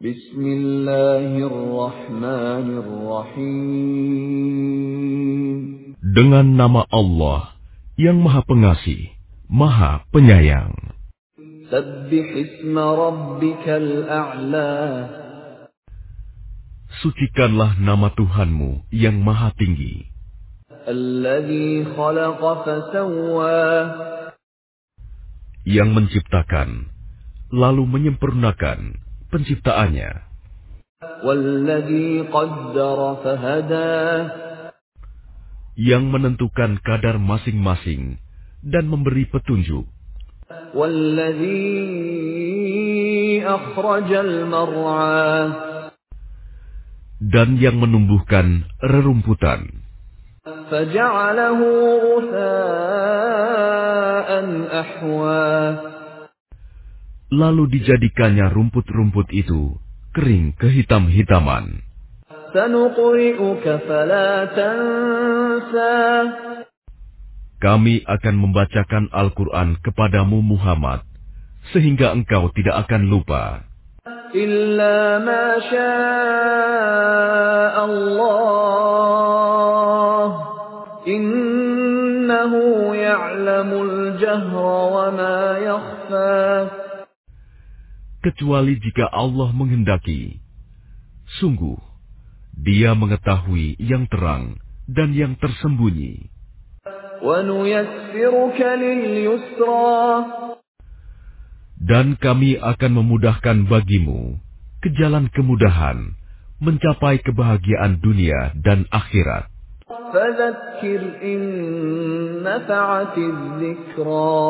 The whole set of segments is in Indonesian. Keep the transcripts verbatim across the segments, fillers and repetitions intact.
Bismillahirrahmanirrahim. Dengan nama Allah yang Maha Pengasih, Maha Penyayang. Sabbih isma rabbikal a'la. Sucikanlah nama Tuhanmu yang Maha Tinggi. Alladzi khalaqa fasawwa. Yang menciptakan, lalu menyempurnakan penciptaannya. Walladzi qaddara fahada. Yang menentukan kadar masing-masing dan memberi petunjuk. Walladzi akhrajal mar'a. Dan yang menumbuhkan rerumputan. Faja'alahu ghutha'an ahwa. Lalu dijadikannya rumput-rumput itu kering kehitam-hitaman. Sanuqri'uka fala tansa. Kami akan membacakan Al-Quran kepadamu Muhammad, sehingga engkau tidak akan lupa. Illa ma syaa Allah. Innahu ya'lamul jahra wa ma yakhfa. Kecuali jika Allah menghendaki. Sungguh, Dia mengetahui yang terang dan yang tersembunyi. وَنُيَسِّرُكَ لِلْيُسْرَى. Dan kami akan memudahkan bagimu ke jalan kemudahan mencapai kebahagiaan dunia dan akhirat. فَذَكِّرْ إِن نَّفَعَتِ الذِّكْرَى.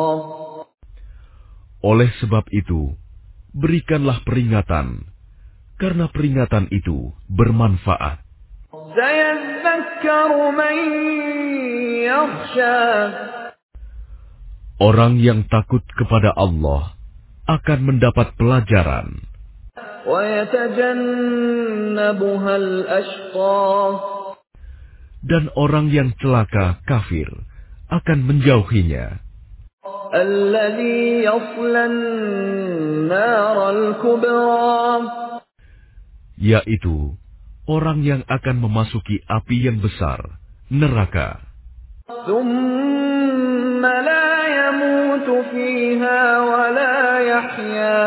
Oleh sebab itu, berikanlah peringatan, karena peringatan itu bermanfaat. سَيَذَّكَّرُ مَن يَخْشَىٰ. Orang yang takut kepada Allah akan mendapat pelajaran. وَيَتَجَنَّبُهَا الْأَشْقَى. Dan orang yang celaka kafir akan menjauhinya. الَّذِي يَصْلَى النَّارَ الْكُبْرَى. Yaitu orang yang akan memasuki api yang besar, neraka. ثُمَّ لَا يَمُوتُ فِيهَا وَلَا يَحْيَىٰ.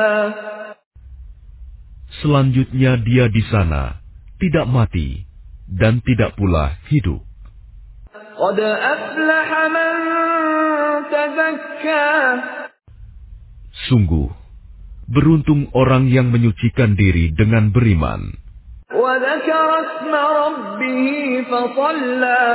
Selanjutnya dia di sana tidak mati dan tidak pula hidup. قَدْ أَفْلَحَ مَن تَزَكَّىٰ. Sungguh, beruntung orang yang menyucikan diri dengan beriman. وَذَكَرَ اسْمَ رَبِّهِ فَصَلَّىٰ.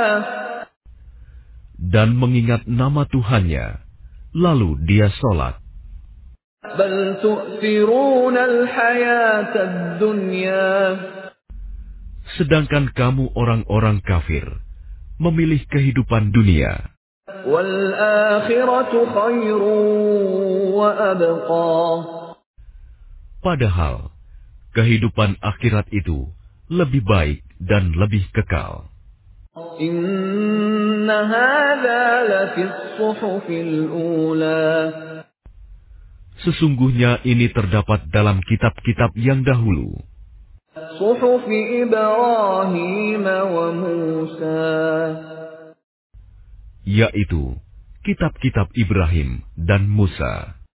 Dan mengingat nama Tuhannya, lalu dia sholat. بَلْ تُؤْثِرُونَ الْحَيَاةَ الدُّنْيَا. Sedangkan kamu orang-orang kafir memilih kehidupan dunia. وَالْآخِرَةُ خَيْرٌ وَأَبْقَىٰ. Padahal kehidupan akhirat itu lebih baik dan lebih kekal. إِنَّ هَٰذَا لَفِي الصُّحُفِ الْأُولَىٰ. Sesungguhnya ini terdapat dalam kitab-kitab yang dahulu. صُحُفِ إِبْرَاهِيمَ وَمُوسَىٰ. Yaitu kitab-kitab Ibrahim dan Musa.